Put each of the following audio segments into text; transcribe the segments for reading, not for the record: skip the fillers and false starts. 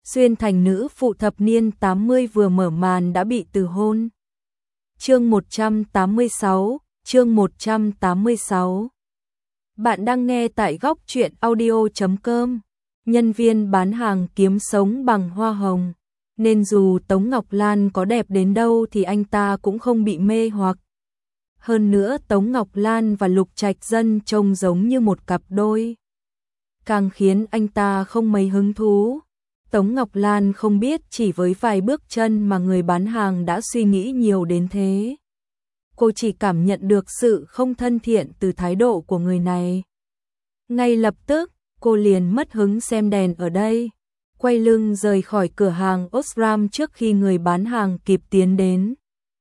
Xuyên thành nữ phụ thập niên 80 vừa mở màn đã bị từ hôn. Chương 186. Bạn đang nghe tại góc truyện audio.com. Nhân viên bán hàng kiếm sống bằng hoa hồng, nên dù Tống Ngọc Lan có đẹp đến đâu thì anh ta cũng không bị mê hoặc. Hơn nữa Tống Ngọc Lan và Lục Trạch Dân trông giống như một cặp đôi, càng khiến anh ta không mấy hứng thú. Tống Ngọc Lan không biết chỉ với vài bước chân mà người bán hàng đã suy nghĩ nhiều đến thế. Cô chỉ cảm nhận được sự không thân thiện từ thái độ của người này. Ngay lập tức, cô liền mất hứng xem đèn ở đây, quay lưng rời khỏi cửa hàng Osram trước khi người bán hàng kịp tiến đến,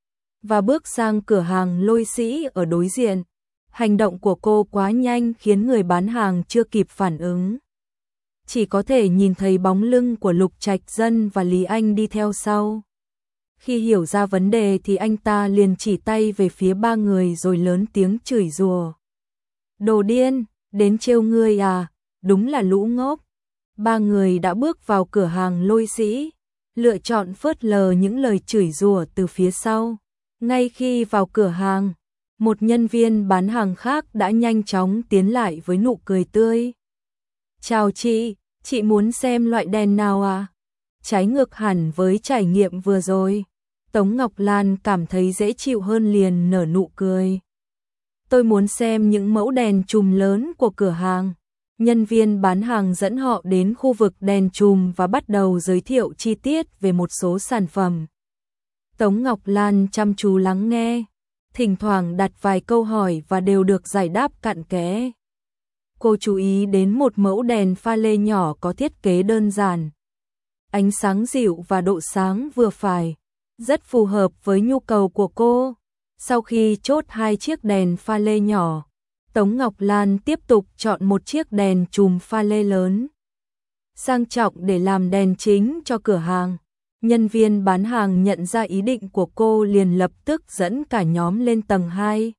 và bước sang cửa hàng Lôi Sĩ ở đối diện. Hành động của cô quá nhanh khiến người bán hàng chưa kịp phản ứng, chỉ có thể nhìn thấy bóng lưng của Lục Trạch Dân và Lý Anh đi theo sau. Khi hiểu ra vấn đề thì anh ta liền chỉ tay về phía ba người rồi lớn tiếng chửi rủa. Đồ điên, đến trêu ngươi à, đúng là lũ ngốc. Ba người đã bước vào cửa hàng Lôi Sĩ, lựa chọn phớt lờ những lời chửi rủa từ phía sau. Ngay khi vào cửa hàng, một nhân viên bán hàng khác đã nhanh chóng tiến lại với nụ cười tươi. Chào chị muốn xem loại đèn nào à? Trái ngược hẳn với trải nghiệm vừa rồi. Tống Ngọc Lan cảm thấy dễ chịu hơn liền nở nụ cười. Tôi muốn xem những mẫu đèn chùm lớn của cửa hàng. Nhân viên bán hàng dẫn họ đến khu vực đèn chùm và bắt đầu giới thiệu chi tiết về một số sản phẩm. Tống Ngọc Lan chăm chú lắng nghe, thỉnh thoảng đặt vài câu hỏi và đều được giải đáp cặn kẽ. Cô chú ý đến một mẫu đèn pha lê nhỏ có thiết kế đơn giản, ánh sáng dịu và độ sáng vừa phải, rất phù hợp với nhu cầu của cô. Sau khi chốt hai chiếc đèn pha lê nhỏ, Tống Ngọc Lan tiếp tục chọn một chiếc đèn chùm pha lê lớn, sang trọng để làm đèn chính cho cửa hàng. Nhân viên bán hàng nhận ra ý định của cô liền lập tức dẫn cả nhóm lên tầng 2,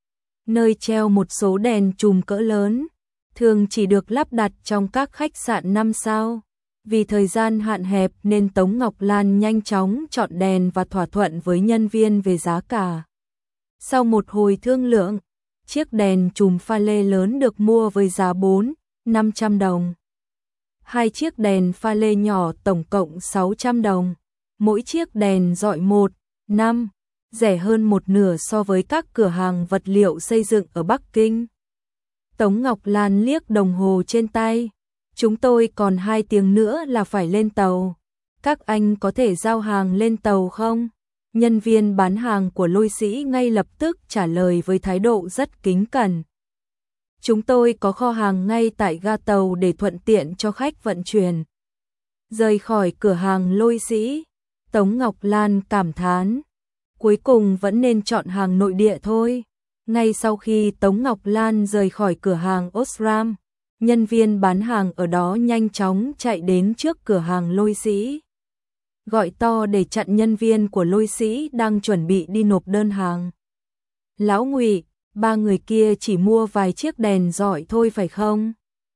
nơi treo một số đèn chùm cỡ lớn, thường chỉ được lắp đặt trong các khách sạn 5 sao. Vì thời gian hạn hẹp nên Tống Ngọc Lan nhanh chóng chọn đèn và thỏa thuận với nhân viên về giá cả. Sau một hồi thương lượng, chiếc đèn chùm pha lê lớn được mua với giá 400-500 đồng. Hai chiếc đèn pha lê nhỏ tổng cộng 600 đồng. Mỗi chiếc đèn dọi 1-5, rẻ hơn một nửa so với các cửa hàng vật liệu xây dựng ở Bắc Kinh. Tống Ngọc Lan liếc đồng hồ trên tay. Chúng tôi còn 2 tiếng nữa là phải lên tàu. Các anh có thể giao hàng lên tàu không? Nhân viên bán hàng của Lôi Sĩ ngay lập tức trả lời với thái độ rất kính cẩn. Chúng tôi có kho hàng ngay tại ga tàu để thuận tiện cho khách vận chuyển. Rời khỏi cửa hàng Lôi Sĩ, Tống Ngọc Lan cảm thán, cuối cùng vẫn nên chọn hàng nội địa thôi. Ngay sau khi Tống Ngọc Lan rời khỏi cửa hàng Osram, nhân viên bán hàng ở đó nhanh chóng chạy đến trước cửa hàng Lôi Sĩ, gọi to để chặn nhân viên của Lôi Sĩ đang chuẩn bị đi nộp đơn hàng. Lão Ngụy, ba người kia chỉ mua vài chiếc đèn dọi thôi phải không?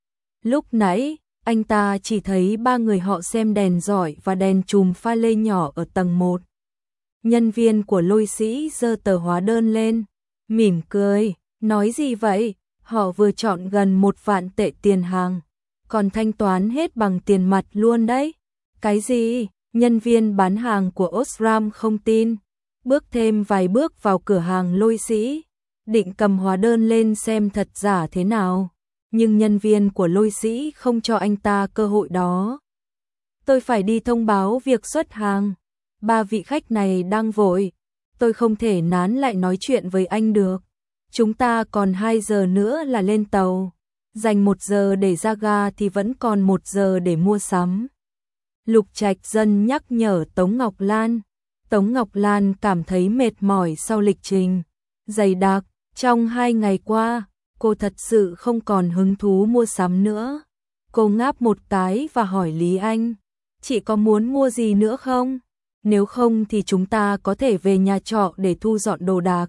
Lúc nãy, anh ta chỉ thấy ba người họ xem đèn dọi và đèn chùm pha lê nhỏ ở tầng 1. Nhân viên của Lôi Sĩ giơ tờ hóa đơn lên, mỉm cười, nói gì vậy? Họ vừa chọn gần 1 vạn tệ tiền hàng, còn thanh toán hết bằng tiền mặt luôn đấy. Cái gì? Nhân viên bán hàng của Osram không tin, bước thêm vài bước vào cửa hàng Lôi Sĩ, định cầm hóa đơn lên xem thật giả thế nào. Nhưng nhân viên của Lôi Sĩ không cho anh ta cơ hội đó. Tôi phải đi thông báo việc xuất hàng. 3 vị khách này đang vội. Tôi không thể nán lại nói chuyện với anh được. Chúng ta còn 2 giờ nữa là lên tàu. Dành 1 giờ để ra ga thì vẫn còn 1 giờ để mua sắm. Lục Trạch Dân nhắc nhở Tống Ngọc Lan. Tống Ngọc Lan cảm thấy mệt mỏi sau lịch trình dày đặc. Trong 2 ngày qua, cô thật sự không còn hứng thú mua sắm nữa. Cô ngáp một cái và hỏi Lý Anh, chị có muốn mua gì nữa không? Nếu không thì chúng ta có thể về nhà trọ để thu dọn đồ đạc,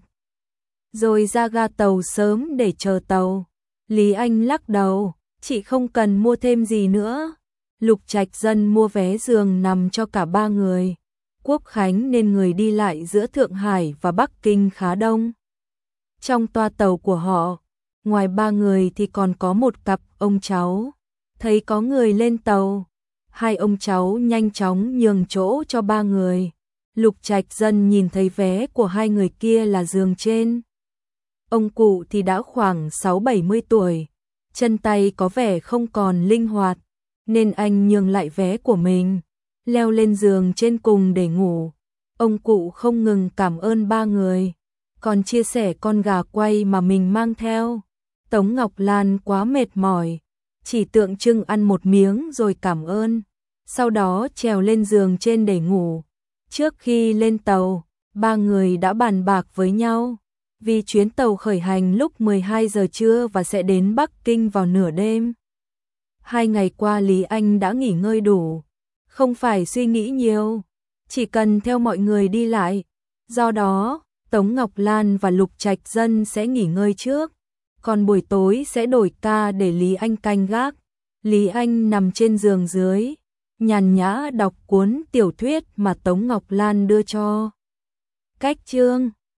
rồi ra ga tàu sớm để chờ tàu. Lý Anh lắc đầu, chị không cần mua thêm gì nữa. Lục Trạch Dân mua vé giường nằm cho cả ba người. Quốc khánh nên người đi lại giữa Thượng Hải và Bắc Kinh khá đông. Trong toa tàu của họ, ngoài ba người thì còn có một cặp ông cháu. Thấy có người lên tàu, hai ông cháu nhanh chóng nhường chỗ cho ba người. Lục Trạch Dân nhìn thấy vé của hai người kia là giường trên. Ông cụ thì đã khoảng 6-70 tuổi, chân tay có vẻ không còn linh hoạt, nên anh nhường lại vé của mình, leo lên giường trên cùng để ngủ. Ông cụ không ngừng cảm ơn ba người, còn chia sẻ con gà quay mà mình mang theo. Tống Ngọc Lan quá mệt mỏi, chỉ tượng trưng ăn một miếng rồi cảm ơn, sau đó trèo lên giường trên để ngủ. Trước khi lên tàu, ba người đã bàn bạc với nhau, vì chuyến tàu khởi hành lúc 12 giờ trưa và sẽ đến Bắc Kinh vào nửa đêm. 2 ngày qua Lý Anh đã nghỉ ngơi đủ, không phải suy nghĩ nhiều, chỉ cần theo mọi người đi lại. Do đó, Tống Ngọc Lan và Lục Trạch Dân sẽ nghỉ ngơi trước, còn buổi tối sẽ đổi ca để Lý Anh canh gác. Lý Anh nằm trên giường dưới, nhàn nhã đọc cuốn tiểu thuyết mà Tống Ngọc Lan đưa cho. Cách chương